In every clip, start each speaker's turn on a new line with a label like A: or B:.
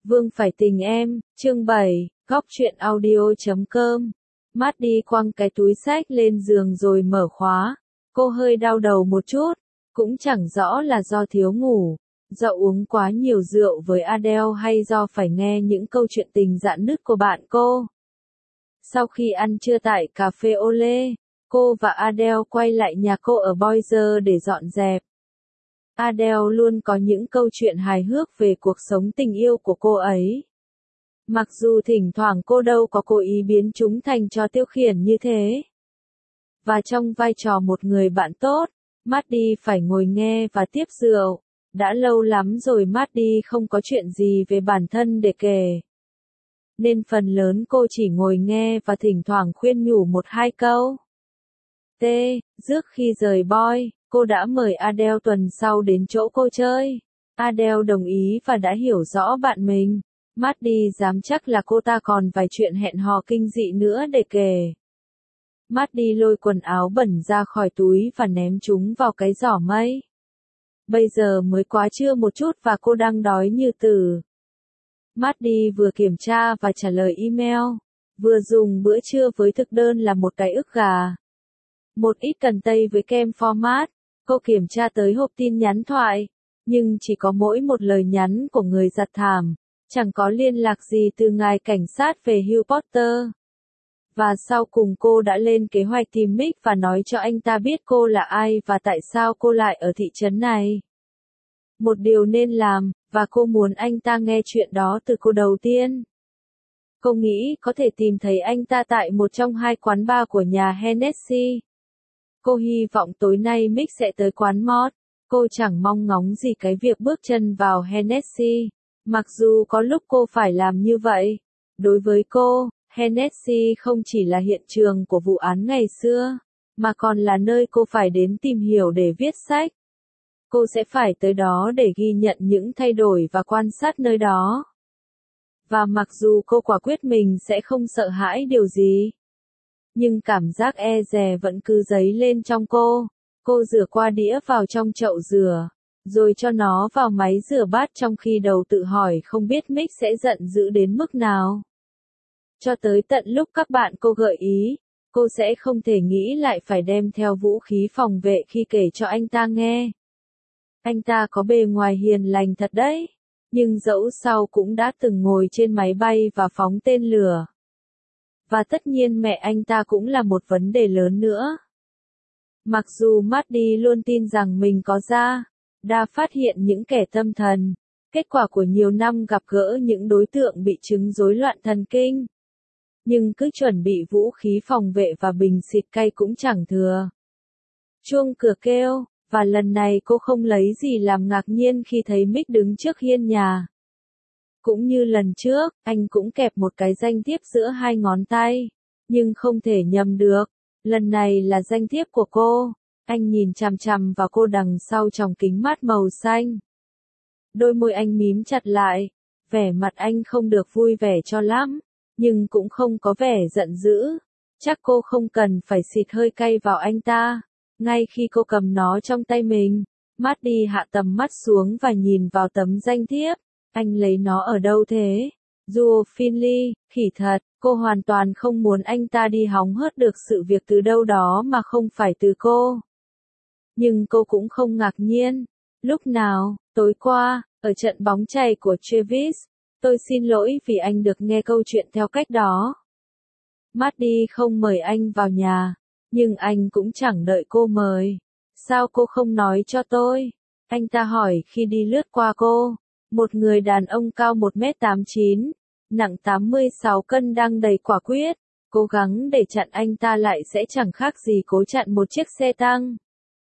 A: Vương phải tình em, chương 7, góc truyện audio.com. Matt đi quăng cái túi xách lên giường rồi mở khóa. Cô hơi đau đầu một chút, cũng chẳng rõ là do thiếu ngủ, do uống quá nhiều rượu với Adele hay do phải nghe những câu chuyện tình rạn nứt của bạn cô. Sau khi ăn trưa tại cà phê Ole, cô và Adele quay lại nhà cô ở Boise để dọn dẹp. Adele luôn có những câu chuyện hài hước về cuộc sống tình yêu của cô ấy. Mặc dù thỉnh thoảng cô đâu có cố ý biến chúng thành trò tiêu khiển như thế. Và trong vai trò một người bạn tốt, Maddie phải ngồi nghe và tiếp rượu. Đã lâu lắm rồi Maddie không có chuyện gì về bản thân để kể. Nên phần lớn cô chỉ ngồi nghe và thỉnh thoảng khuyên nhủ một hai câu. Trước khi rời Boise, cô đã mời Adele tuần sau đến chỗ cô chơi. Adele đồng ý và đã hiểu rõ bạn mình. Maddie dám chắc là cô ta còn vài chuyện hẹn hò kinh dị nữa để kể. Maddie lôi quần áo bẩn ra khỏi túi và ném chúng vào cái giỏ mây. Bây giờ mới quá trưa một chút và cô đang đói như tử. Maddie vừa kiểm tra và trả lời email, vừa dùng bữa trưa với thực đơn là một cái ức gà, một ít cần tây với kem format. Cô kiểm tra tới hộp tin nhắn thoại, nhưng chỉ có mỗi một lời nhắn của người giặt thảm, chẳng có liên lạc gì từ ngài cảnh sát về Hugh Potter. Và sau cùng cô đã lên kế hoạch tìm Mick và nói cho anh ta biết cô là ai và tại sao cô lại ở thị trấn này. Một điều nên làm, và cô muốn anh ta nghe chuyện đó từ cô đầu tiên. Cô nghĩ có thể tìm thấy anh ta tại một trong hai quán bar của nhà Hennessy. Cô hy vọng tối nay Mick sẽ tới quán Mod. Cô chẳng mong ngóng gì cái việc bước chân vào Hennessy, mặc dù có lúc cô phải làm như vậy. Đối với cô, Hennessy không chỉ là hiện trường của vụ án ngày xưa, mà còn là nơi cô phải đến tìm hiểu để viết sách. Cô sẽ phải tới đó để ghi nhận những thay đổi và quan sát nơi đó. Và mặc dù cô quả quyết mình sẽ không sợ hãi điều gì, nhưng cảm giác e dè vẫn cứ dấy lên trong cô. Cô rửa qua đĩa vào trong chậu rửa, rồi cho nó vào máy rửa bát trong khi đầu tự hỏi không biết Mick sẽ giận dữ đến mức nào. Cho tới tận lúc các bạn cô gợi ý, cô sẽ không thể nghĩ lại phải đem theo vũ khí phòng vệ khi kể cho anh ta nghe. Anh ta có bề ngoài hiền lành thật đấy, nhưng dẫu sao cũng đã từng ngồi trên máy bay và phóng tên lửa. Và tất nhiên mẹ anh ta cũng là một vấn đề lớn nữa. Mặc dù Maddie luôn tin rằng mình có đa phát hiện những kẻ tâm thần, kết quả của nhiều năm gặp gỡ những đối tượng bị chứng rối loạn thần kinh. Nhưng cứ chuẩn bị vũ khí phòng vệ và bình xịt cay cũng chẳng thừa. Chuông cửa kêu, và lần này cô không lấy gì làm ngạc nhiên khi thấy Mick đứng trước hiên nhà. Cũng như lần trước, anh cũng kẹp một cái danh thiếp giữa hai ngón tay, nhưng không thể nhầm được. Lần này là danh thiếp của cô. Anh nhìn chằm chằm vào cô đằng sau tròng kính mát màu xanh. Đôi môi anh mím chặt lại, vẻ mặt anh không được vui vẻ cho lắm, nhưng cũng không có vẻ giận dữ. Chắc cô không cần phải xịt hơi cay vào anh ta. Ngay khi cô cầm nó trong tay mình, Maddie hạ tầm mắt xuống và nhìn vào tấm danh thiếp. Anh lấy nó ở đâu thế? Joe Finley, khỉ thật, cô hoàn toàn không muốn anh ta đi hóng hớt được sự việc từ đâu đó mà không phải từ cô. Nhưng cô cũng không ngạc nhiên. Lúc nào, tối qua, ở trận bóng chày của Travis, tôi xin lỗi vì anh được nghe câu chuyện theo cách đó. Maddie không mời anh vào nhà, nhưng anh cũng chẳng đợi cô mời. Sao cô không nói cho tôi? Anh ta hỏi khi đi lướt qua cô. Một người đàn ông cao 1m89, nặng 86 cân đang đầy quả quyết, cố gắng để chặn anh ta lại sẽ chẳng khác gì cố chặn một chiếc xe tăng.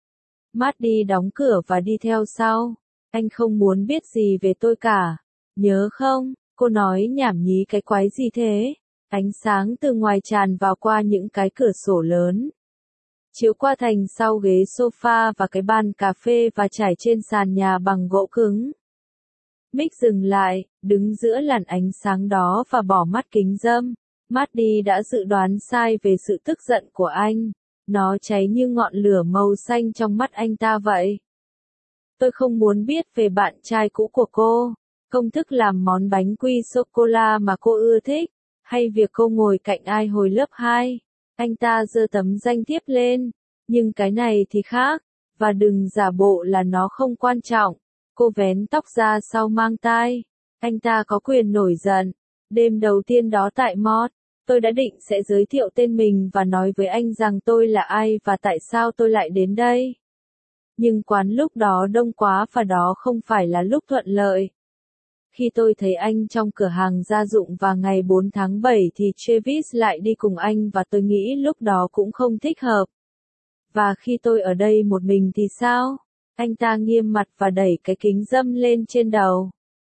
A: Maddie đóng cửa và đi theo sau. Anh không muốn biết gì về tôi cả. Nhớ không? Cô nói nhảm nhí cái quái gì thế? Ánh sáng từ ngoài tràn vào qua những cái cửa sổ lớn, chiếu qua thành sau ghế sofa và cái bàn cà phê và trải trên sàn nhà bằng gỗ cứng. Mick dừng lại, đứng giữa làn ánh sáng đó và bỏ mắt kính râm. Maddie đã dự đoán sai về sự tức giận của anh. Nó cháy như ngọn lửa màu xanh trong mắt anh ta vậy. Tôi không muốn biết về bạn trai cũ của cô. Công thức làm món bánh quy sô-cô-la mà cô ưa thích, hay việc cô ngồi cạnh ai hồi lớp 2. Anh ta giơ tấm danh thiếp lên, nhưng cái này thì khác, và đừng giả bộ là nó không quan trọng. Cô vén tóc ra sau mang tai. Anh ta có quyền nổi giận. Đêm đầu tiên đó tại Mod, tôi đã định sẽ giới thiệu tên mình và nói với anh rằng tôi là ai và tại sao tôi lại đến đây. Nhưng quán lúc đó đông quá và đó không phải là lúc thuận lợi. Khi tôi thấy anh trong cửa hàng gia dụng vào ngày 4 tháng 7 thì Travis lại đi cùng anh và tôi nghĩ lúc đó cũng không thích hợp. Và khi tôi ở đây một mình thì sao? Anh ta nghiêm mặt và đẩy cái kính râm lên trên đầu.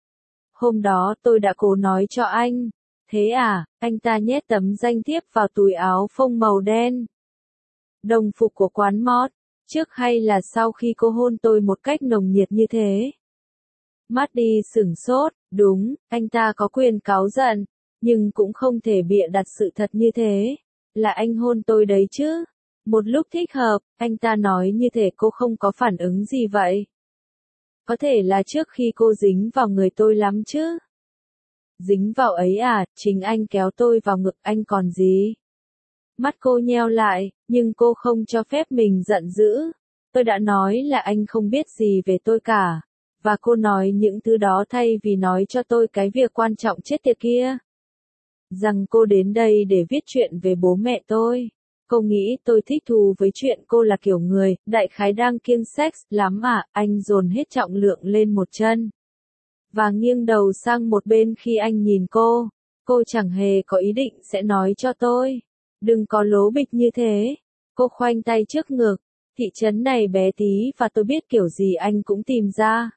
A: Hôm đó tôi đã cố nói cho anh. Thế à, anh ta nhét tấm danh thiếp vào túi áo phông màu đen. Đồng phục của quán Mod, trước hay là sau khi cô hôn tôi một cách nồng nhiệt như thế? Maddie sửng sốt, đúng, anh ta có quyền cáu giận, nhưng cũng không thể bịa đặt sự thật như thế. Là anh hôn tôi đấy chứ. Một lúc thích hợp, anh ta nói như thể cô không có phản ứng gì vậy. Có thể là trước khi cô dính vào người tôi lắm chứ. Dính vào ấy à, chính anh kéo tôi vào ngực anh còn gì. Mắt cô nheo lại, nhưng cô không cho phép mình giận dữ. Tôi đã nói là anh không biết gì về tôi cả. Và cô nói những thứ đó thay vì nói cho tôi cái việc quan trọng chết tiệt kia. Rằng cô đến đây để viết chuyện về bố mẹ tôi. Cô nghĩ tôi thích thú với chuyện cô là kiểu người, đại khái đang kiêng sex lắm à, anh dồn hết trọng lượng lên một chân. Và nghiêng đầu sang một bên khi anh nhìn cô. Cô chẳng hề có ý định sẽ nói cho tôi. Đừng có lố bịch như thế. Cô khoanh tay trước ngực. Thị trấn này bé tí và tôi biết kiểu gì anh cũng tìm ra.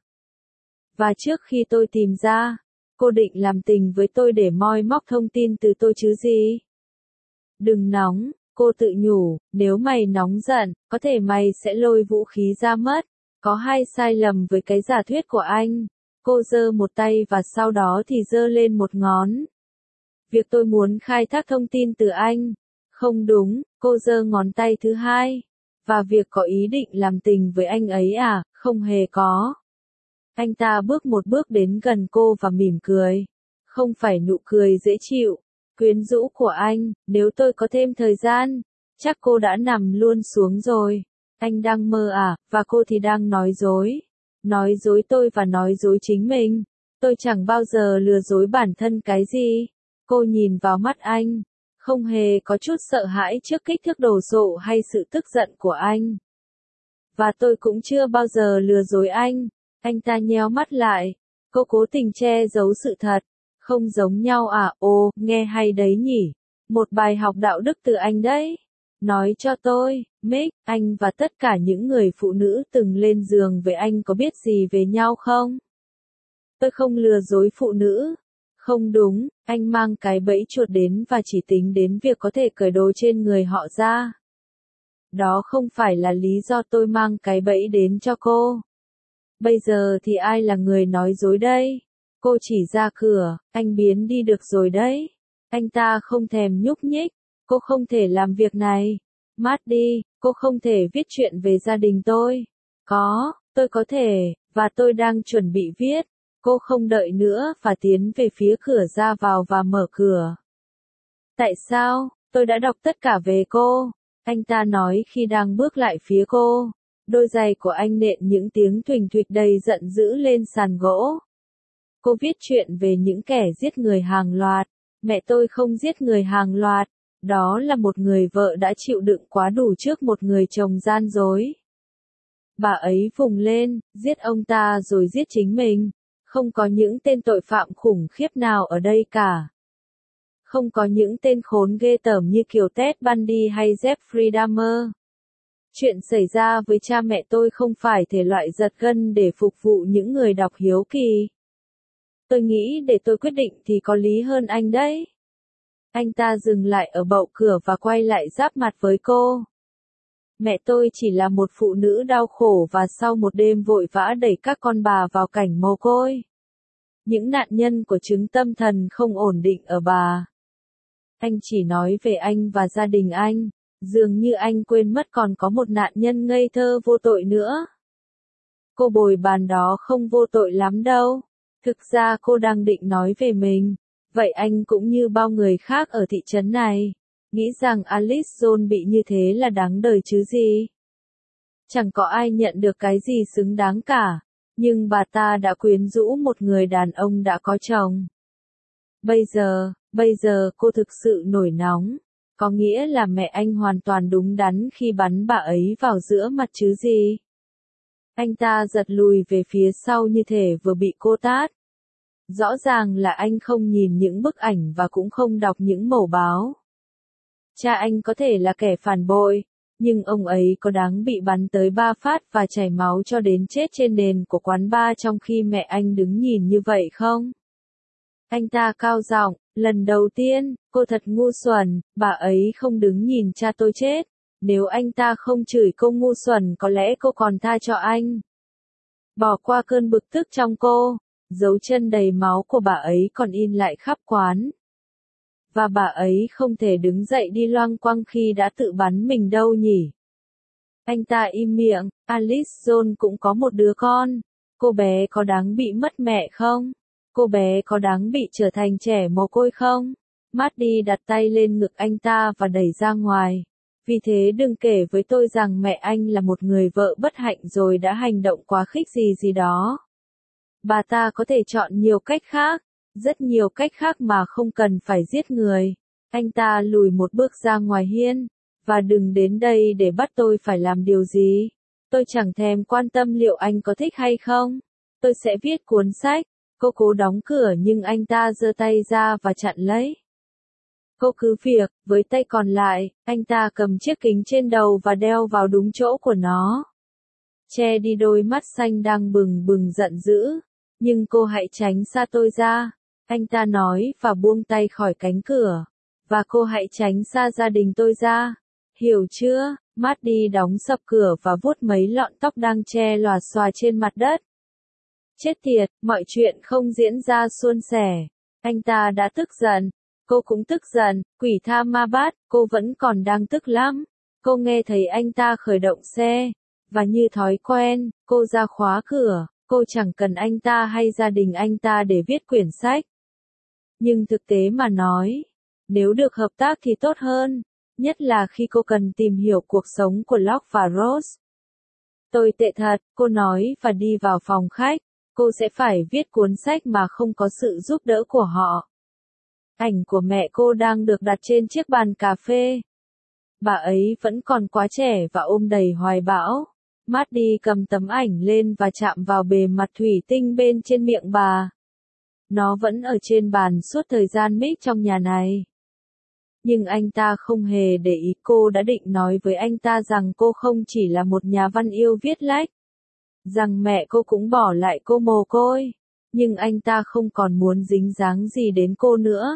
A: Và trước khi tôi tìm ra, cô định làm tình với tôi để moi móc thông tin từ tôi chứ gì? Đừng nóng, cô tự nhủ, nếu mày nóng giận, có thể mày sẽ lôi vũ khí ra mất. Có hai sai lầm với cái giả thuyết của anh. Cô giơ một tay và sau đó thì giơ lên một ngón. Việc tôi muốn khai thác thông tin từ anh. Không đúng, cô giơ ngón tay thứ hai. Và việc có ý định làm tình với anh ấy à, không hề có. Anh ta bước một bước đến gần cô và mỉm cười. Không phải nụ cười dễ chịu, quyến rũ của anh, nếu tôi có thêm thời gian, chắc cô đã nằm luôn xuống rồi. Anh đang mơ à, và cô thì đang nói dối. Nói dối tôi và nói dối chính mình. Tôi chẳng bao giờ lừa dối bản thân cái gì. Cô nhìn vào mắt anh, không hề có chút sợ hãi trước kích thước đồ sộ hay sự tức giận của anh. Và tôi cũng chưa bao giờ lừa dối anh. Anh ta nheo mắt lại. Cô cố tình che giấu sự thật. Không giống nhau à, ồ, nghe hay đấy nhỉ. Một bài học đạo đức từ anh đấy. Nói cho tôi, Mick, anh và tất cả những người phụ nữ từng lên giường với anh có biết gì về nhau không? Tôi không lừa dối phụ nữ. Không đúng, anh mang cái bẫy chuột đến và chỉ tính đến việc có thể cởi đồ trên người họ ra. Đó không phải là lý do tôi mang cái bẫy đến cho cô. Bây giờ thì ai là người nói dối đây? Cô chỉ ra cửa, anh biến đi được rồi đấy. Anh ta không thèm nhúc nhích. Cô không thể làm việc này. Maddie, cô không thể viết chuyện về gia đình tôi. Có, tôi có thể, và tôi đang chuẩn bị viết. Cô không đợi nữa và tiến về phía cửa ra vào và mở cửa. Tại sao? Tôi đã đọc tất cả về cô. Anh ta nói khi đang bước lại phía cô. Đôi giày của anh nện những tiếng thuình thuịch đầy giận dữ lên sàn gỗ. Cô viết chuyện về những kẻ giết người hàng loạt. Mẹ tôi không giết người hàng loạt. Đó là một người vợ đã chịu đựng quá đủ trước một người chồng gian dối. Bà ấy vùng lên, giết ông ta rồi giết chính mình. Không có những tên tội phạm khủng khiếp nào ở đây cả. Không có những tên khốn ghê tởm như kiểu Ted Bundy hay Jeffrey Dahmer. Chuyện xảy ra với cha mẹ tôi không phải thể loại giật gân để phục vụ những người đọc hiếu kỳ. Tôi nghĩ để tôi quyết định thì có lý hơn anh đấy. Anh ta dừng lại ở bậu cửa và quay lại giáp mặt với cô. Mẹ tôi chỉ là một phụ nữ đau khổ và sau một đêm vội vã đẩy các con bà vào cảnh mồ côi. Những nạn nhân của chứng tâm thần không ổn định ở bà. Anh chỉ nói về anh và gia đình anh, dường như anh quên mất còn có một nạn nhân ngây thơ vô tội nữa. Cô bồi bàn đó không vô tội lắm đâu. Thực ra cô đang định nói về mình. Vậy anh cũng như bao người khác ở thị trấn này, nghĩ rằng Alice Jones bị như thế là đáng đời chứ gì. Chẳng có ai nhận được cái gì xứng đáng cả, nhưng bà ta đã quyến rũ một người đàn ông đã có chồng. Bây giờ cô thực sự nổi nóng, có nghĩa là mẹ anh hoàn toàn đúng đắn khi bắn bà ấy vào giữa mặt chứ gì. Anh ta giật lùi về phía sau như thể vừa bị cô tát. Rõ ràng là anh không nhìn những bức ảnh và cũng không đọc những mẩu báo. Cha anh có thể là kẻ phản bội, nhưng ông ấy có đáng bị bắn tới 3 phát và chảy máu cho đến chết trên nền của quán bar trong khi mẹ anh đứng nhìn như vậy không? Anh ta cao giọng, lần đầu tiên, cô thật ngu xuẩn, bà ấy không đứng nhìn cha tôi chết. Nếu anh ta không chửi cô ngu xuẩn có lẽ cô còn tha cho anh. Bỏ qua cơn bực tức trong cô, dấu chân đầy máu của bà ấy còn in lại khắp quán. Và bà ấy không thể đứng dậy đi loang quăng khi đã tự bắn mình đâu nhỉ. Anh ta im miệng, Alice Jones cũng có một đứa con. Cô bé có đáng bị mất mẹ không? Cô bé có đáng bị trở thành trẻ mồ côi không? Maddie đặt tay lên ngực anh ta và đẩy ra ngoài. Vì thế đừng kể với tôi rằng mẹ anh là một người vợ bất hạnh rồi đã hành động quá khích gì đó. Bà ta có thể chọn nhiều cách khác, rất nhiều cách khác mà không cần phải giết người. Anh ta lùi một bước ra ngoài hiên, và đừng đến đây để bắt tôi phải làm điều gì. Tôi chẳng thèm quan tâm liệu anh có thích hay không. Tôi sẽ viết cuốn sách. Cô cố đóng cửa nhưng anh ta giơ tay ra và chặn lấy. Cô cứ việc, với tay còn lại, anh ta cầm chiếc kính trên đầu và đeo vào đúng chỗ của nó. Che đi đôi mắt xanh đang bừng bừng giận dữ. Nhưng cô hãy tránh xa tôi ra, anh ta nói và buông tay khỏi cánh cửa. Và cô hãy tránh xa gia đình tôi ra. Hiểu chưa? Maddie đóng sập cửa và vuốt mấy lọn tóc đang che lòa xòa trên mặt đất. Chết tiệt, mọi chuyện không diễn ra suôn sẻ. Anh ta đã tức giận. Cô cũng tức giận, quỷ tha ma bát, cô vẫn còn đang tức lắm. Cô nghe thấy anh ta khởi động xe. Và như thói quen, cô ra khóa cửa. Cô chẳng cần anh ta hay gia đình anh ta để viết quyển sách. Nhưng thực tế mà nói, nếu được hợp tác thì tốt hơn, nhất là khi cô cần tìm hiểu cuộc sống của Locke và Rose. Tôi tệ thật, cô nói và đi vào phòng khách. Cô sẽ phải viết cuốn sách mà không có sự giúp đỡ của họ. Ảnh của mẹ cô đang được đặt trên chiếc bàn cà phê. Bà ấy vẫn còn quá trẻ và ôm đầy hoài bão. Maddie cầm tấm ảnh lên và chạm vào bề mặt thủy tinh bên trên miệng bà. Nó vẫn ở trên bàn suốt thời gian mic trong nhà này. Nhưng anh ta không hề để ý. Cô đã định nói với anh ta rằng cô không chỉ là một nhà văn yêu viết lách. Rằng mẹ cô cũng bỏ lại cô mồ côi. Nhưng anh ta không còn muốn dính dáng gì đến cô nữa.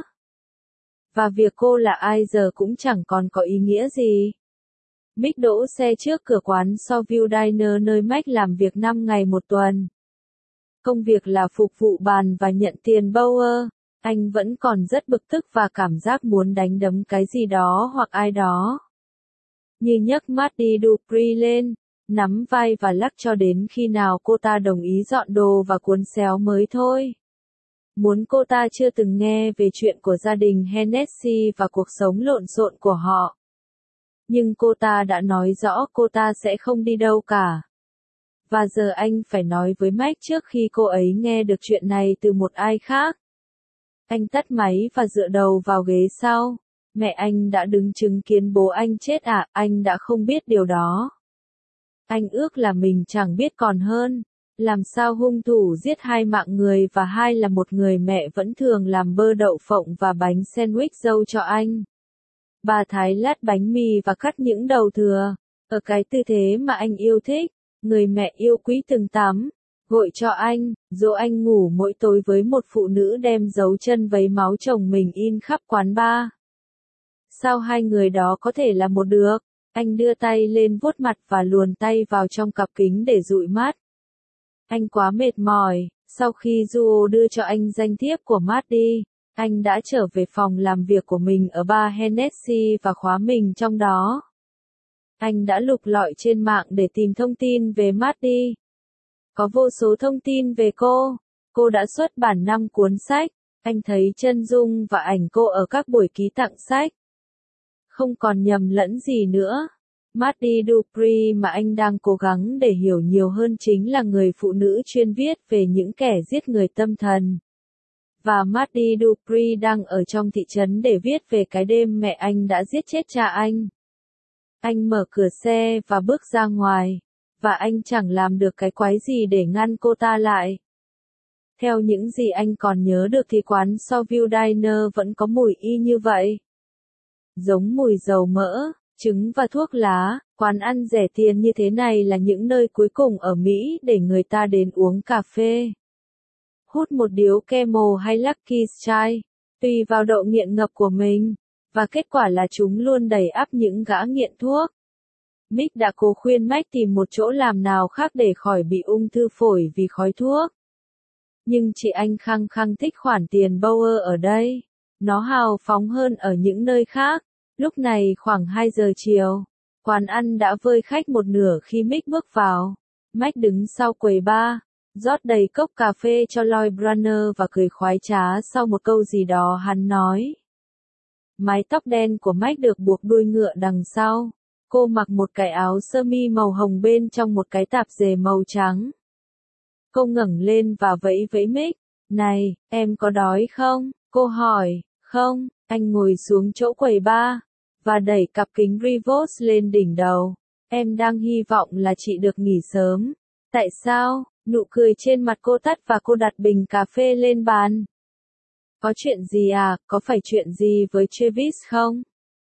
A: Và việc cô là ai giờ cũng chẳng còn có ý nghĩa gì. Mick đỗ xe trước cửa quán Soulview Diner nơi Mac làm việc 5 ngày một tuần. Công việc là phục vụ bàn và nhận tiền Bauer. Anh vẫn còn rất bực tức và cảm giác muốn đánh đấm cái gì đó hoặc ai đó. Như nhấc Maddie Dupree lên, nắm vai và lắc cho đến khi nào cô ta đồng ý dọn đồ và cuốn xéo mới thôi. Muốn cô ta chưa từng nghe về chuyện của gia đình Hennessy và cuộc sống lộn xộn của họ. Nhưng cô ta đã nói rõ cô ta sẽ không đi đâu cả. Và giờ anh phải nói với Mac trước khi cô ấy nghe được chuyện này từ một ai khác. Anh tắt máy và dựa đầu vào ghế sau. Mẹ anh đã đứng chứng kiến bố anh chết à, anh đã không biết điều đó. Anh ước là mình chẳng biết còn hơn. Làm sao hung thủ giết 2 mạng người và 2 là một người mẹ vẫn thường làm bơ đậu phộng và bánh sandwich dâu cho anh. Bà thái lát bánh mì và cắt những đầu thừa. Ở cái tư thế mà anh yêu thích, người mẹ yêu quý từng tắm, gội cho anh, dỗ anh ngủ mỗi tối với một phụ nữ đem dấu chân vấy máu chồng mình in khắp quán bar. Sao 2 người đó có thể là một được? Anh đưa tay lên vuốt mặt và luồn tay vào trong cặp kính để dụi mắt. Anh quá mệt mỏi. Sau khi Duo đưa cho anh danh thiếp của Maddie, anh đã trở về phòng làm việc của mình ở bar Hennessy và khóa mình trong đó. Anh đã lục lọi trên mạng để tìm thông tin về Maddie. Có vô số thông tin về cô. Cô đã xuất bản 5 cuốn sách. Anh thấy chân dung và ảnh cô ở các buổi ký tặng sách. Không còn nhầm lẫn gì nữa. Maddie Dupree mà anh đang cố gắng để hiểu nhiều hơn chính là người phụ nữ chuyên viết về những kẻ giết người tâm thần. Và Maddie Dupree đang ở trong thị trấn để viết về cái đêm mẹ anh đã giết chết cha anh. Anh mở cửa xe và bước ra ngoài, và anh chẳng làm được cái quái gì để ngăn cô ta lại. Theo những gì anh còn nhớ được thì quán Sourville Diner vẫn có mùi y như vậy. Giống mùi dầu mỡ, trứng và thuốc lá, quán ăn rẻ tiền như thế này là những nơi cuối cùng ở Mỹ để người ta đến uống cà phê. Hút một điếu Camel hay Lucky Strike, tùy vào độ nghiện ngập của mình, và kết quả là chúng luôn đầy ắp những gã nghiện thuốc. Mick đã cố khuyên Mac tìm một chỗ làm nào khác để khỏi bị ung thư phổi vì khói thuốc. Nhưng chị anh khăng khăng thích khoản tiền Bauer ở đây. Nó hào phóng hơn ở những nơi khác. Lúc này khoảng 2 giờ chiều, quán ăn đã vơi khách một nửa khi Mick bước vào. Mac đứng sau quầy bar, rót đầy cốc cà phê cho Lloyd Brunner và cười khoái trá sau một câu gì đó hắn nói. Mái tóc đen của Mac được buộc đuôi ngựa đằng sau. Cô mặc một cái áo sơ mi màu hồng bên trong một cái tạp dề màu trắng. Cô ngẩng lên và vẫy vẫy Mick. Này, em có đói không? Cô hỏi. Không, anh ngồi xuống chỗ quầy bar, và đẩy cặp kính Revolt lên đỉnh đầu. Em đang hy vọng là chị được nghỉ sớm. Tại sao? Nụ cười trên mặt cô tắt và cô đặt bình cà phê lên bàn. Có chuyện gì à, có phải chuyện gì với Travis không?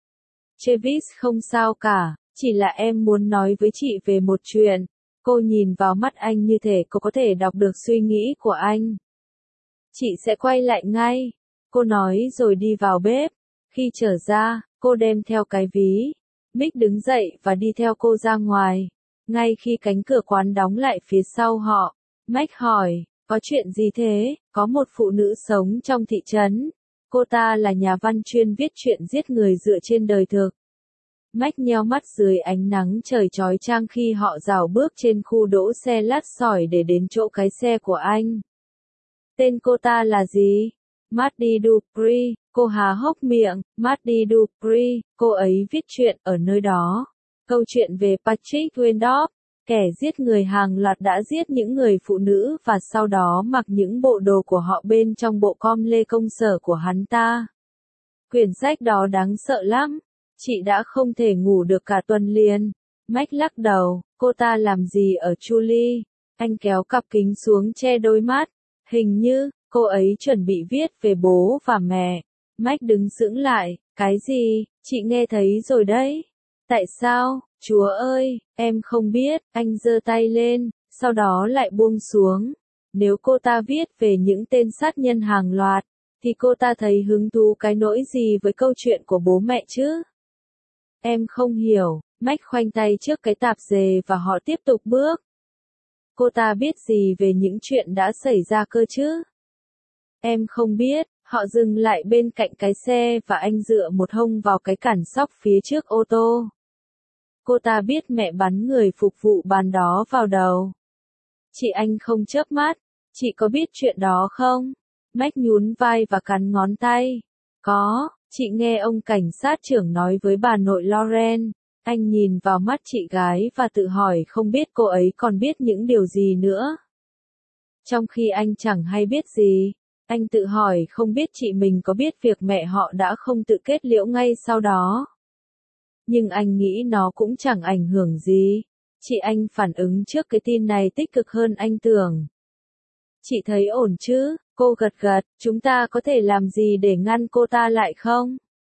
A: Travis không sao cả, chỉ là em muốn nói với chị về một chuyện. Cô nhìn vào mắt anh như thể cô có thể đọc được suy nghĩ của anh. Chị sẽ quay lại ngay, cô nói rồi đi vào bếp. Khi trở ra, cô đem theo cái ví. Mick đứng dậy và đi theo cô ra ngoài. Ngay khi cánh cửa quán đóng lại phía sau họ, Mac hỏi, có chuyện gì thế? Có một phụ nữ sống trong thị trấn. Cô ta là nhà văn chuyên viết chuyện giết người dựa trên đời thực. Mac nheo mắt dưới ánh nắng trời chói chang khi họ rảo bước trên khu đỗ xe lát sỏi để đến chỗ cái xe của anh. Tên cô ta là gì? Maddie Dupree. Cô há hốc miệng. Maddie Dupree. Cô ấy viết chuyện ở nơi đó. Câu chuyện về Patrick Wendorf, kẻ giết người hàng loạt đã giết những người phụ nữ và sau đó mặc những bộ đồ của họ bên trong bộ com lê công sở của hắn ta. Quyển sách đó đáng sợ lắm. Chị đã không thể ngủ được cả tuần liền. Mac lắc đầu. Cô ta làm gì ở Julie? Anh kéo cặp kính xuống che đôi mắt. Hình như, cô ấy chuẩn bị viết về bố và mẹ. Mac đứng sững lại. Cái gì? Chị nghe thấy rồi đấy. Tại sao? Chúa ơi, em không biết. Anh giơ tay lên, sau đó lại buông xuống. Nếu cô ta viết về những tên sát nhân hàng loạt, thì cô ta thấy hứng thú cái nỗi gì với câu chuyện của bố mẹ chứ? Em không hiểu. Mac khoanh tay trước cái tạp dề và họ tiếp tục bước. Cô ta biết gì về những chuyện đã xảy ra cơ chứ? Em không biết. Họ dừng lại bên cạnh cái xe và anh dựa một hông vào cái cản sóc phía trước ô tô. Cô ta biết mẹ bắn người phục vụ bàn đó vào đầu. Chị anh không chớp mắt. Chị có biết chuyện đó không? Mac nhún vai và cắn ngón tay. Có, chị nghe ông cảnh sát trưởng nói với bà nội Lauren. Anh nhìn vào mắt chị gái và tự hỏi không biết cô ấy còn biết những điều gì nữa. Trong khi anh chẳng hay biết gì, anh tự hỏi không biết chị mình có biết việc mẹ họ đã không tự kết liễu ngay sau đó. Nhưng anh nghĩ nó cũng chẳng ảnh hưởng gì. Chị anh phản ứng trước cái tin này tích cực hơn anh tưởng. Chị thấy ổn chứ? Cô gật gật. Chúng ta có thể làm gì để ngăn cô ta lại không?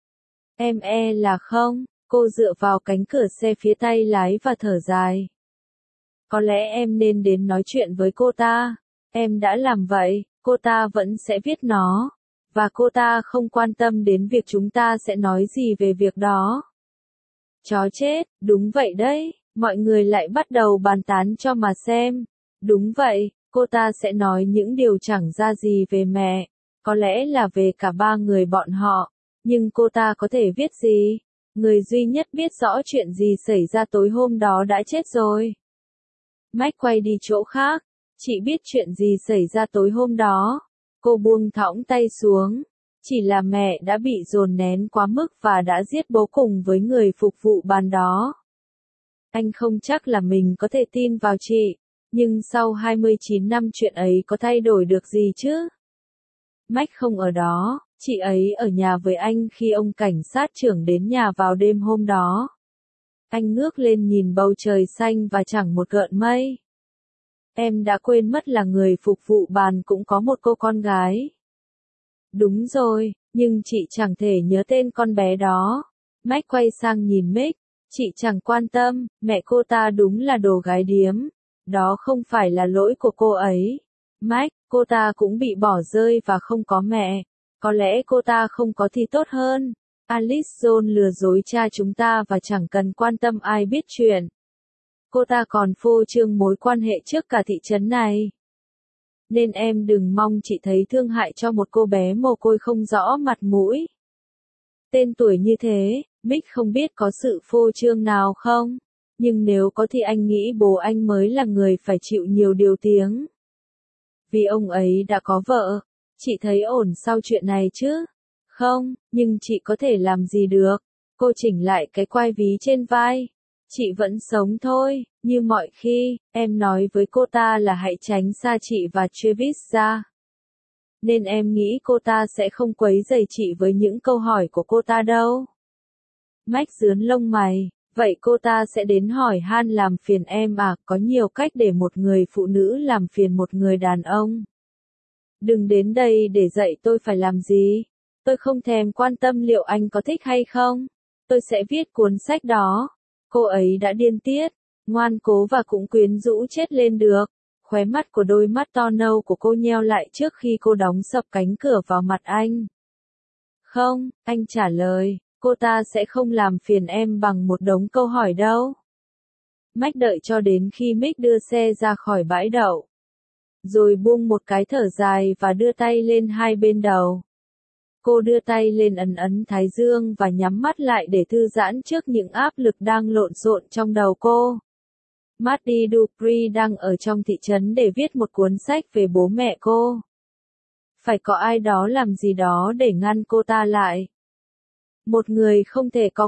A: Em là không. Cô dựa vào cánh cửa xe phía tay lái và thở dài. Có lẽ em nên đến nói chuyện với cô ta. Em đã làm vậy, cô ta vẫn sẽ viết nó. Và cô ta không quan tâm đến việc chúng ta sẽ nói gì về việc đó. Chó chết, đúng vậy đấy. Mọi người lại bắt đầu bàn tán cho mà xem. Đúng vậy, cô ta sẽ nói những điều chẳng ra gì về mẹ. Có lẽ là về cả ba người bọn họ. Nhưng cô ta có thể viết gì? Người duy nhất biết rõ chuyện gì xảy ra tối hôm đó đã chết rồi. Mac quay đi chỗ khác. Chị biết chuyện gì xảy ra tối hôm đó. Cô buông thõng tay xuống. Chỉ là mẹ đã bị dồn nén quá mức và đã giết bố cùng với người phục vụ bàn đó. Anh không chắc là mình có thể tin vào chị, nhưng sau 29 năm chuyện ấy có thay đổi được gì chứ? Mike không ở đó, chị ấy ở nhà với anh khi ông cảnh sát trưởng đến nhà vào đêm hôm đó. Anh ngước lên nhìn bầu trời xanh và chẳng một gợn mây. Em đã quên mất là người phục vụ bàn cũng có một cô con gái. Đúng rồi, nhưng chị chẳng thể nhớ tên con bé đó. Mike quay sang nhìn Mick, chị chẳng quan tâm, mẹ cô ta đúng là đồ gái điếm. Đó không phải là lỗi của cô ấy. Mike, cô ta cũng bị bỏ rơi và không có mẹ. Có lẽ cô ta không có thì tốt hơn. Alice Jones lừa dối cha chúng ta và chẳng cần quan tâm ai biết chuyện. Cô ta còn phô trương mối quan hệ trước cả thị trấn này. Nên em đừng mong chị thấy thương hại cho một cô bé mồ côi không rõ mặt mũi. Tên tuổi như thế, Mick không biết có sự phô trương nào không? Nhưng nếu có thì anh nghĩ bố anh mới là người phải chịu nhiều điều tiếng. Vì ông ấy đã có vợ. Chị thấy ổn sau chuyện này chứ? Không, nhưng chị có thể làm gì được? Cô chỉnh lại cái quai ví trên vai. Chị vẫn sống thôi, như mọi khi, em nói với cô ta là hãy tránh xa chị và Travis ra. Nên em nghĩ cô ta sẽ không quấy rầy chị với những câu hỏi của cô ta đâu. Mike rướn lông mày, vậy cô ta sẽ đến hỏi han làm phiền em à? Có nhiều cách để một người phụ nữ làm phiền một người đàn ông. Đừng đến đây để dạy tôi phải làm gì. Tôi không thèm quan tâm liệu anh có thích hay không. Tôi sẽ viết cuốn sách đó. Cô ấy đã điên tiết, ngoan cố và cũng quyến rũ chết lên được. Khóe mắt của đôi mắt to nâu của cô nheo lại trước khi cô đóng sập cánh cửa vào mặt anh. Không, anh trả lời, cô ta sẽ không làm phiền em bằng một đống câu hỏi đâu. Mike đợi cho đến khi Mick đưa xe ra khỏi bãi đậu. Rồi buông một cái thở dài và đưa tay lên hai bên đầu. Cô đưa tay lên ấn ấn thái dương và nhắm mắt lại để thư giãn trước những áp lực đang lộn xộn trong đầu cô. Maddie Dupree đang ở trong thị trấn để viết một cuốn sách về bố mẹ cô. Phải có ai đó làm gì đó để ngăn cô ta lại. Một người không thể có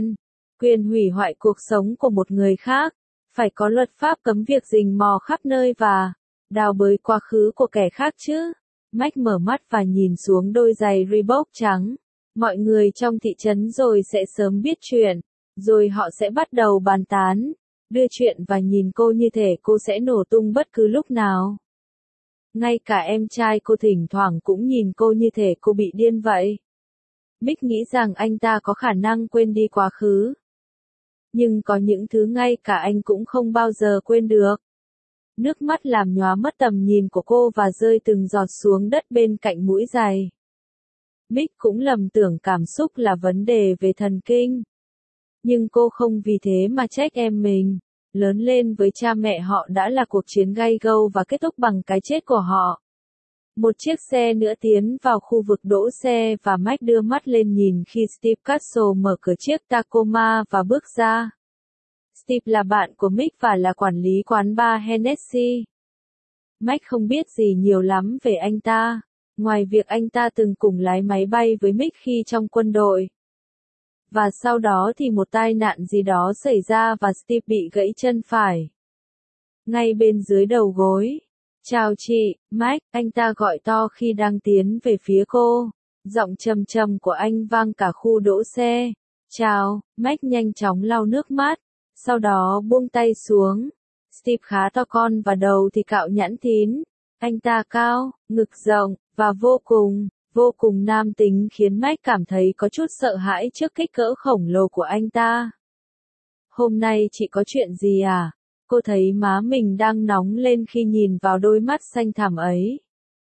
A: quyền hủy hoại cuộc sống của một người khác. Phải có luật pháp cấm việc rình mò khắp nơi và đào bới quá khứ của kẻ khác chứ. Mike mở mắt và nhìn xuống đôi giày Reebok trắng. Mọi người trong thị trấn rồi sẽ sớm biết chuyện. Rồi họ sẽ bắt đầu bàn tán, đưa chuyện và nhìn cô như thể cô sẽ nổ tung bất cứ lúc nào. Ngay cả em trai cô thỉnh thoảng cũng nhìn cô như thể cô bị điên vậy. Mick nghĩ rằng anh ta có khả năng quên đi quá khứ. Nhưng có những thứ ngay cả anh cũng không bao giờ quên được. Nước mắt làm nhóa mất tầm nhìn của cô và rơi từng giọt xuống đất bên cạnh mũi giày. Mick cũng lầm tưởng cảm xúc là vấn đề về thần kinh. Nhưng cô không vì thế mà trách em mình. Lớn lên với cha mẹ họ đã là cuộc chiến gay gâu và kết thúc bằng cái chết của họ. Một chiếc xe nữa tiến vào khu vực đỗ xe và Mike đưa mắt lên nhìn khi Steve Castle mở cửa chiếc Tacoma và bước ra. Steve là bạn của Mick và là quản lý quán bar Hennessy. Mike không biết gì nhiều lắm về anh ta, ngoài việc anh ta từng cùng lái máy bay với Mick khi trong quân đội. Và sau đó thì một tai nạn gì đó xảy ra và Steve bị gãy chân phải. Ngay bên dưới đầu gối. Chào chị, Mike, anh ta gọi to khi đang tiến về phía cô. Giọng trầm trầm của anh vang cả khu đỗ xe. Chào, Mike nhanh chóng lau nước mắt. Sau đó buông tay xuống. Steve khá to con và đầu thì cạo nhẵn thín. Anh ta cao, ngực rộng, và vô cùng nam tính khiến Mike cảm thấy có chút sợ hãi trước kích cỡ khổng lồ của anh ta. Hôm nay chị có chuyện gì à? Cô thấy má mình đang nóng lên khi nhìn vào đôi mắt xanh thẳm ấy.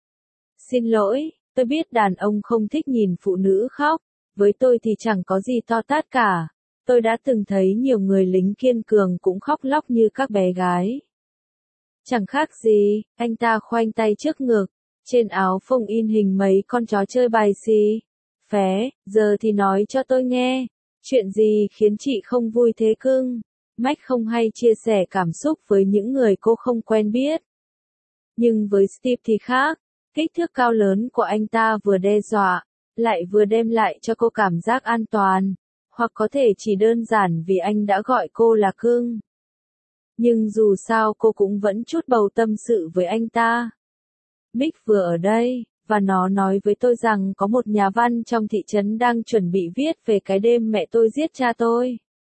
A: Xin lỗi, tôi biết đàn ông không thích nhìn phụ nữ khóc. Với tôi thì chẳng có gì to tát cả. Tôi đã từng thấy nhiều người lính kiên cường cũng khóc lóc như các bé gái. Chẳng khác gì, anh ta khoanh tay trước ngực. Trên áo phông in hình mấy con chó chơi bài xì. Phé, giờ thì nói cho tôi nghe. Chuyện gì khiến chị không vui thế cưng? Mike không hay chia sẻ cảm xúc với những người cô không quen biết. Nhưng với Steve thì khác, kích thước cao lớn của anh ta vừa đe dọa, lại vừa đem lại cho cô cảm giác an toàn, hoặc có thể chỉ đơn giản vì anh đã gọi cô là cưng. Nhưng dù sao cô cũng vẫn chút bầu tâm sự với anh ta. Mick vừa ở đây, và nó nói với tôi rằng có một nhà văn trong thị trấn đang chuẩn bị viết về cái đêm mẹ tôi giết cha tôi.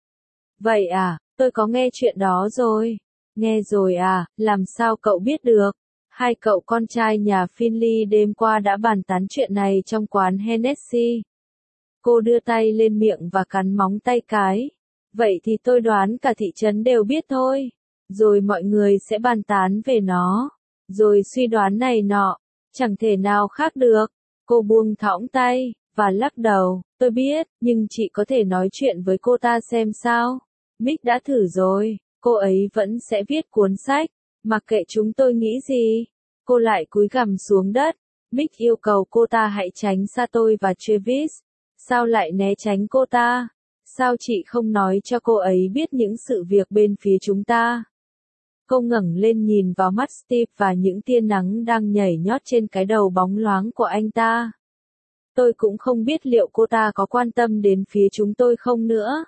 A: Vậy à, tôi có nghe chuyện đó rồi. Nghe rồi à, làm sao cậu biết được? Hai cậu con trai nhà Finley đêm qua đã bàn tán chuyện này trong quán Hennessy. Cô đưa tay lên miệng và cắn móng tay cái. Vậy thì tôi đoán cả thị trấn đều biết thôi. Rồi mọi người sẽ bàn tán về nó. Rồi suy đoán này nọ. Chẳng thể nào khác được. Cô buông thõng tay, và lắc đầu. Tôi biết, nhưng chị có thể nói chuyện với cô ta xem sao. Mick đã thử rồi. Cô ấy vẫn sẽ viết cuốn sách. Mặc kệ chúng tôi nghĩ gì. Cô lại cúi gằm xuống đất. Mick yêu cầu cô ta hãy tránh xa tôi và Travis. Sao lại né tránh cô ta? Sao chị không nói cho cô ấy biết những sự việc bên phía chúng ta? Cô ngẩng lên nhìn vào mắt Steve và những tia nắng đang nhảy nhót trên cái đầu bóng loáng của anh ta. Tôi cũng không biết liệu cô ta có quan tâm đến phía chúng tôi không nữa.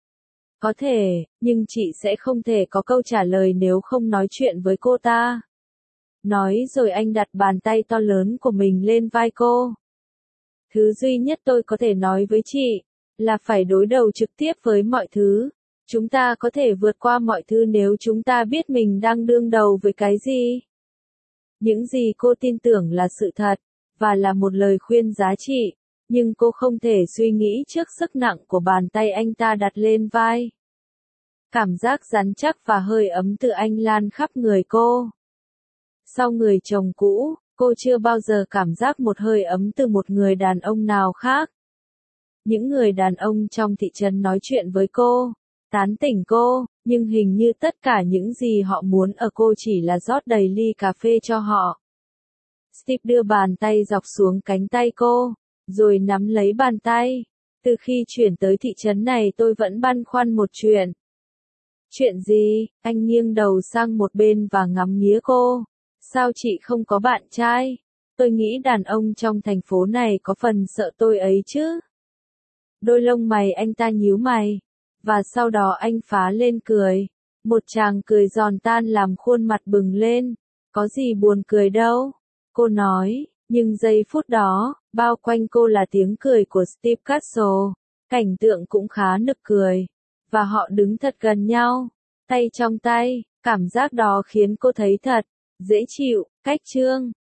A: Có thể, nhưng chị sẽ không thể có câu trả lời nếu không nói chuyện với cô ta. Nói rồi anh đặt bàn tay to lớn của mình lên vai cô. Thứ duy nhất tôi có thể nói với chị, là phải đối đầu trực tiếp với mọi thứ. Chúng ta có thể vượt qua mọi thứ nếu chúng ta biết mình đang đương đầu với cái gì. Những gì cô tin tưởng là sự thật, và là một lời khuyên giá trị, nhưng cô không thể suy nghĩ trước sức nặng của bàn tay anh ta đặt lên vai. Cảm giác rắn chắc và hơi ấm từ anh lan khắp người cô. Sau người chồng cũ, cô chưa bao giờ cảm giác một hơi ấm từ một người đàn ông nào khác. Những người đàn ông trong thị trấn nói chuyện với cô, tán tỉnh cô, nhưng hình như tất cả những gì họ muốn ở cô chỉ là rót đầy ly cà phê cho họ. Steve đưa bàn tay dọc xuống cánh tay cô, rồi nắm lấy bàn tay. Từ khi chuyển tới thị trấn này tôi vẫn băn khoăn một chuyện. Chuyện gì? Anh nghiêng đầu sang một bên và ngắm nghía cô. Sao chị không có bạn trai? Tôi nghĩ đàn ông trong thành phố này có phần sợ tôi ấy chứ. Đôi lông mày anh ta nhíu mày. Và sau đó anh phá lên cười. Một tràng cười giòn tan làm khuôn mặt bừng lên. Có gì buồn cười đâu. Cô nói, nhưng giây phút đó, bao quanh cô là tiếng cười của Steve Castle. Cảnh tượng cũng khá nực cười. Và họ đứng thật gần nhau. Tay trong tay, cảm giác đó khiến cô thấy thật dễ chịu. Cách chương